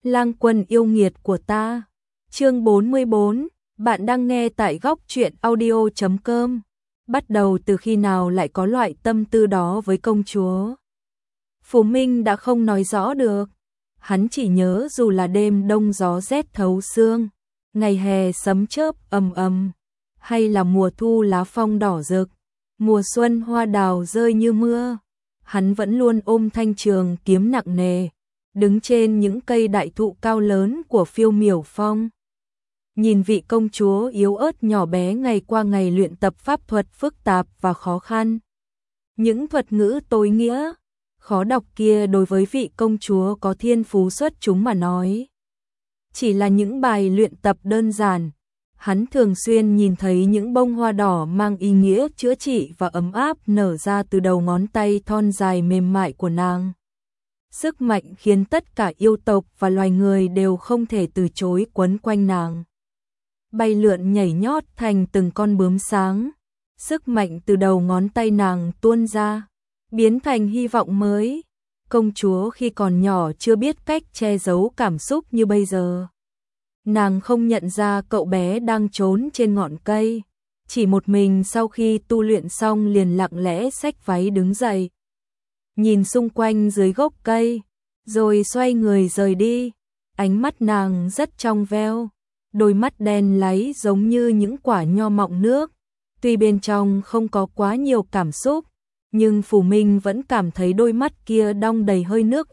Lang Quân yêu nghiệt của ta. Chương 44, bạn đang nghe tại góc truyện audio.com. Bắt đầu từ khi nào lại có loại tâm tư đó với công chúa? Phù Minh đã không nói rõ được. Hắn chỉ nhớ dù là đêm đông gió rét thấu xương, ngày hè sấm chớp ầm ầm, hay là mùa thu lá phong đỏ rực, mùa xuân hoa đào rơi như mưa, hắn vẫn luôn ôm thanh trường kiếm nặng nề, đứng trên những cây đại thụ cao lớn của Phiêu Miểu Phong. Nhìn vị công chúa yếu ớt nhỏ bé ngày qua ngày luyện tập pháp thuật phức tạp và khó khăn. Những thuật ngữ tối nghĩa, khó đọc kia đối với vị công chúa có thiên phú xuất chúng mà nói. Chỉ là những bài luyện tập đơn giản, hắn thường xuyên nhìn thấy những bông hoa đỏ mang ý nghĩa chữa trị và ấm áp nở ra từ đầu ngón tay thon dài mềm mại của nàng. Sức mạnh khiến tất cả yêu tộc và loài người đều không thể từ chối quấn quanh nàng. Bay lượn nhảy nhót thành từng con bướm sáng, sức mạnh từ đầu ngón tay nàng tuôn ra, biến thành hy vọng mới. Công chúa khi còn nhỏ chưa biết cách che giấu cảm xúc như bây giờ. Nàng không nhận ra cậu bé đang trốn trên ngọn cây, chỉ một mình sau khi tu luyện xong liền lặng lẽ xách váy đứng dậy. Nhìn xung quanh dưới gốc cây, rồi xoay người rời đi. Ánh mắt nàng rất trong veo, đôi mắt đen láy giống như những quả nho mọng nước. Tuy bên trong không có quá nhiều cảm xúc, nhưng Phù Minh vẫn cảm thấy đôi mắt kia đong đầy hơi nước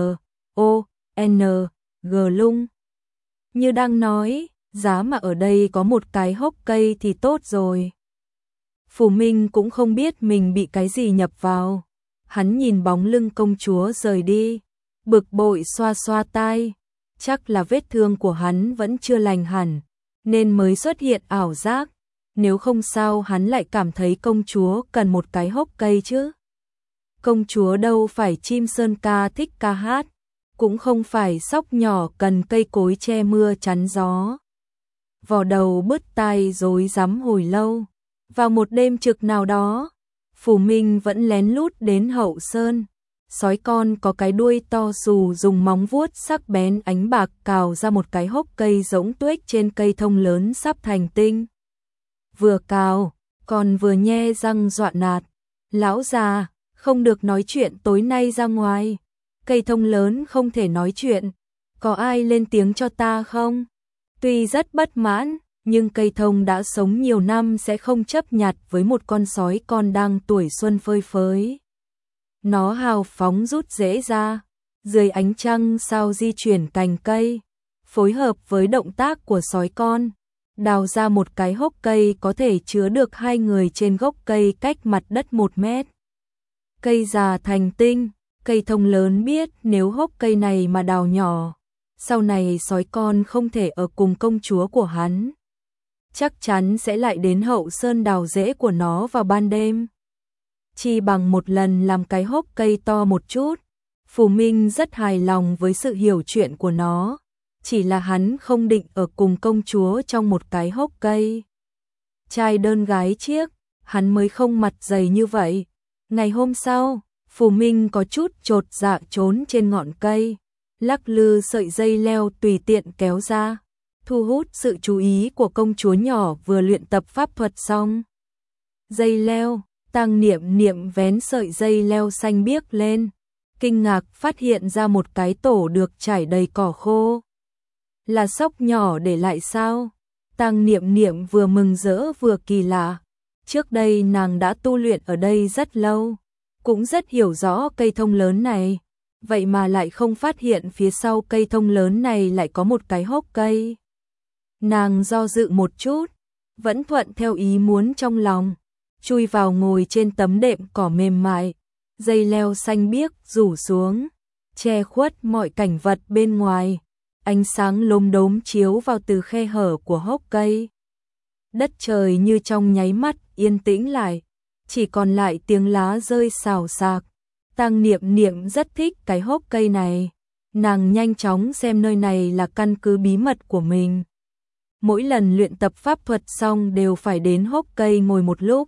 M.O.N.G lung. Như đang nói, giá mà ở đây có một cái hốc cây thì tốt rồi. Phù Minh cũng không biết mình bị cái gì nhập vào. Hắn nhìn bóng lưng công chúa rời đi, bực bội xoa xoa tai. Chắc là vết thương của hắn vẫn chưa lành hẳn, nên mới xuất hiện ảo giác. Nếu không sao hắn lại cảm thấy công chúa cần một cái hốc cây chứ. Công chúa đâu phải chim sơn ca thích ca hát, cũng không phải sóc nhỏ cần cây cối che mưa chắn gió. Vò đầu bứt tai rối rắm hồi lâu. Vào một đêm trực nào đó, Phù Minh vẫn lén lút đến Hậu Sơn. Sói con có cái đuôi to xù dùng móng vuốt sắc bén ánh bạc cào ra một cái hốc cây rỗng tuếch trên cây thông lớn sắp thành tinh. Vừa cào, còn vừa nhe răng dọa nạt. Lão già, không được nói chuyện tối nay ra ngoài. Cây thông lớn không thể nói chuyện. Có ai lên tiếng cho ta không? Tuy rất bất mãn, nhưng cây thông đã sống nhiều năm sẽ không chấp nhặt với một con sói con đang tuổi xuân phơi phới. Nó hào phóng rút rễ ra, dưới ánh trăng sao di chuyển cành cây, phối hợp với động tác của sói con, đào ra một cái hốc cây có thể chứa được hai người trên gốc cây cách mặt đất 1 mét. Cây già thành tinh, cây thông lớn biết nếu hốc cây này mà đào nhỏ, sau này sói con không thể ở cùng công chúa của hắn. Chắc chắn sẽ lại đến Hậu Sơn đào rễ của nó vào ban đêm. Chỉ bằng một lần làm cái hốc cây to một chút, Phù Minh rất hài lòng với sự hiểu chuyện của nó. Chỉ là hắn không định ở cùng công chúa trong một cái hốc cây. Trai đơn gái chiếc, hắn mới không mặt dày như vậy. Ngày hôm sau, Phù Minh có chút chột dạ trốn trên ngọn cây, lắc lư sợi dây leo tùy tiện kéo ra, thu hút sự chú ý của công chúa nhỏ vừa luyện tập pháp thuật xong. Dây leo, Tang Niệm Niệm vén sợi dây leo xanh biếc lên, kinh ngạc phát hiện ra một cái tổ được trải đầy cỏ khô. Là sóc nhỏ để lại sao? Tang Niệm Niệm vừa mừng rỡ vừa kỳ lạ. Trước đây nàng đã tu luyện ở đây rất lâu, cũng rất hiểu rõ cây thông lớn này, vậy mà lại không phát hiện phía sau cây thông lớn này lại có một cái hốc cây. Nàng do dự một chút, vẫn thuận theo ý muốn trong lòng, chui vào ngồi trên tấm đệm cỏ mềm mại, dây leo xanh biếc rủ xuống, che khuất mọi cảnh vật bên ngoài, ánh sáng lốm đốm chiếu vào từ khe hở của hốc cây. Đất trời như trong nháy mắt yên tĩnh lại, chỉ còn lại tiếng lá rơi xào xạc. Tang Niệm Niệm rất thích cái hốc cây này, nàng nhanh chóng xem nơi này là căn cứ bí mật của mình. Mỗi lần luyện tập pháp thuật xong đều phải đến hốc cây ngồi một lúc.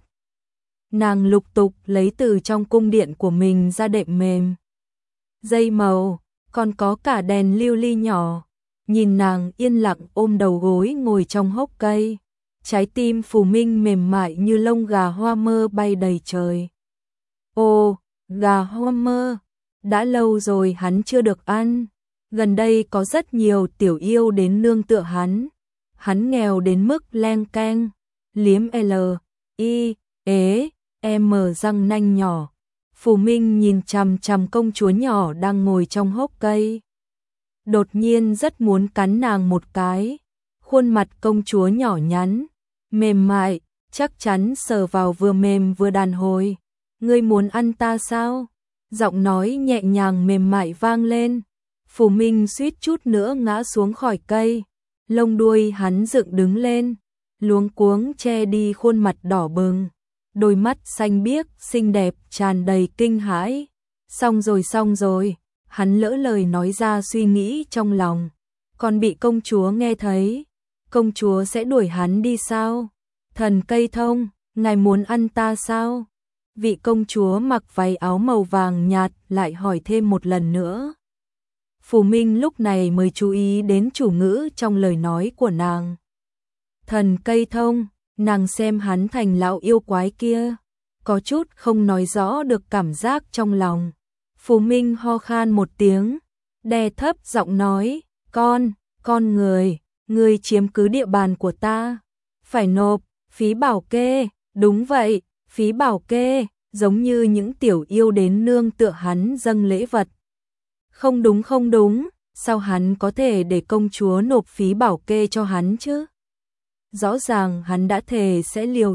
Nàng lục tục lấy từ trong cung điện của mình ra đệm mềm, dây màu, còn có cả đèn lưu ly nhỏ. Nhìn nàng yên lặng ôm đầu gối ngồi trong hốc cây, trái tim Phù Minh mềm mại như lông gà hoa mơ bay đầy trời. Ô, gà hoa mơ, đã lâu rồi hắn chưa được ăn. Gần đây có rất nhiều tiểu yêu đến nương tựa hắn. Hắn nghèo đến mức leng keng, liếm L, I, ế, M răng nanh nhỏ. Phù Minh nhìn chằm chằm công chúa nhỏ đang ngồi trong hốc cây. Đột nhiên rất muốn cắn nàng một cái. Khuôn mặt công chúa nhỏ nhắn, mềm mại, chắc chắn sờ vào vừa mềm vừa đàn hồi. Ngươi muốn ăn ta sao? Giọng nói nhẹ nhàng mềm mại vang lên. Phù Minh suýt chút nữa ngã xuống khỏi cây. Lông đuôi hắn dựng đứng lên, luống cuống che đi khuôn mặt đỏ bừng. Đôi mắt xanh biếc, xinh đẹp, tràn đầy kinh hãi. Xong rồi, hắn lỡ lời nói ra suy nghĩ trong lòng. Còn bị công chúa nghe thấy, công chúa sẽ đuổi hắn đi sao? Thần cây thông, ngài muốn ăn ta sao? Vị công chúa mặc váy áo màu vàng nhạt lại hỏi thêm một lần nữa. Phù Minh lúc này mới chú ý đến chủ ngữ trong lời nói của nàng. Thần cây thông, nàng xem hắn thành lão yêu quái kia, có chút không nói rõ được cảm giác trong lòng. Phù Minh ho khan một tiếng, đè thấp giọng nói, con người chiếm cứ địa bàn của ta, phải nộp phí bảo kê. Đúng vậy, phí bảo kê, giống như những tiểu yêu đến nương tựa hắn dâng lễ vật. Không đúng, sao hắn có thể để công chúa nộp phí bảo kê cho hắn chứ? Rõ ràng hắn đã thề sẽ liều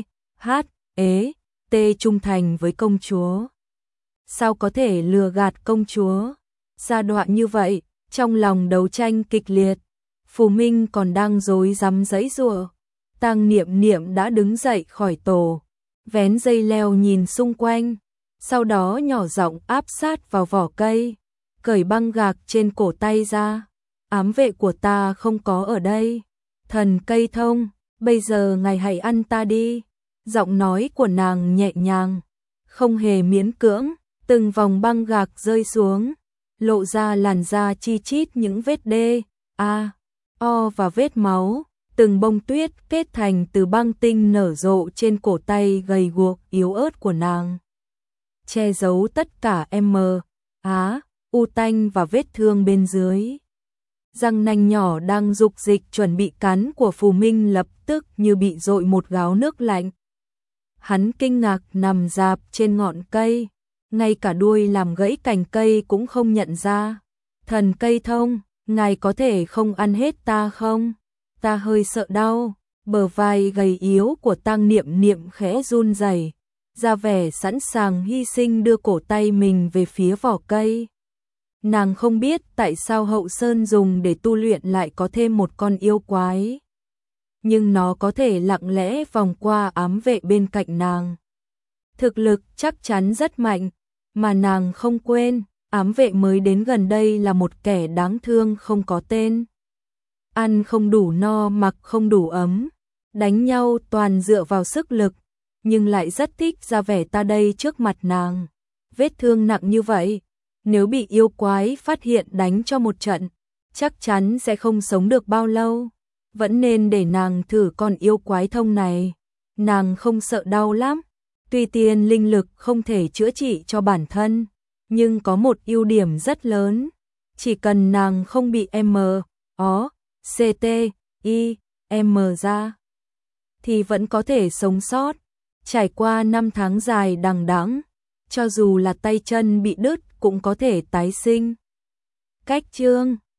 T trung thành với công chúa. Sao có thể lừa gạt công chúa? Giai đoạn như vậy, trong lòng đấu tranh kịch liệt, Phù Minh còn đang rối rắm giãy giụa. Tang Niệm Niệm đã đứng dậy khỏi tổ, vén dây leo nhìn xung quanh, sau đó nhỏ giọng áp sát vào vỏ cây, cởi băng gạc trên cổ tay ra. Ám vệ của ta không có ở đây. Thần cây thông, bây giờ ngài hãy ăn ta đi. Giọng nói của nàng nhẹ nhàng, không hề miễn cưỡng, từng vòng băng gạc rơi xuống, lộ ra làn da chi chít những vết O và vết máu, từng bông tuyết kết thành từ băng tinh nở rộ trên cổ tay gầy guộc yếu ớt của nàng, che giấu tất cả U tanh và vết thương bên dưới. Răng nanh nhỏ đang dục dịch chuẩn bị cắn của Phù Minh lập tức như bị dội một gáo nước lạnh. Hắn kinh ngạc nằm rạp trên ngọn cây, ngay cả đuôi làm gãy cành cây cũng không nhận ra. Thần cây thông, ngài có thể không ăn hết ta không? Ta hơi sợ đau. Bờ vai gầy yếu của Tang Niệm Niệm khẽ run rẩy, ra vẻ sẵn sàng hy sinh đưa cổ tay mình về phía vỏ cây. Nàng không biết tại sao Hậu Sơn dùng để tu luyện lại có thêm một con yêu quái, nhưng nó có thể lặng lẽ vòng qua ám vệ bên cạnh nàng. Thực lực chắc chắn rất mạnh, mà nàng không quên, ám vệ mới đến gần đây là một kẻ đáng thương không có tên. Ăn không đủ no, mặc không đủ ấm, đánh nhau toàn dựa vào sức lực, nhưng lại rất thích ra vẻ ta đây trước mặt nàng. Vết thương nặng như vậy, nếu bị yêu quái phát hiện đánh cho một trận, chắc chắn sẽ không sống được bao lâu. Vẫn nên để nàng thử con yêu quái thông này. Nàng không sợ đau lắm. Tuy tiên linh lực không thể chữa trị cho bản thân, nhưng có một ưu điểm rất lớn. Chỉ cần nàng không bị ra, thì vẫn có thể sống sót. Trải qua 5 tháng dài đằng đẵng, cho dù là tay chân bị đứt cũng có thể tái sinh. Cách chương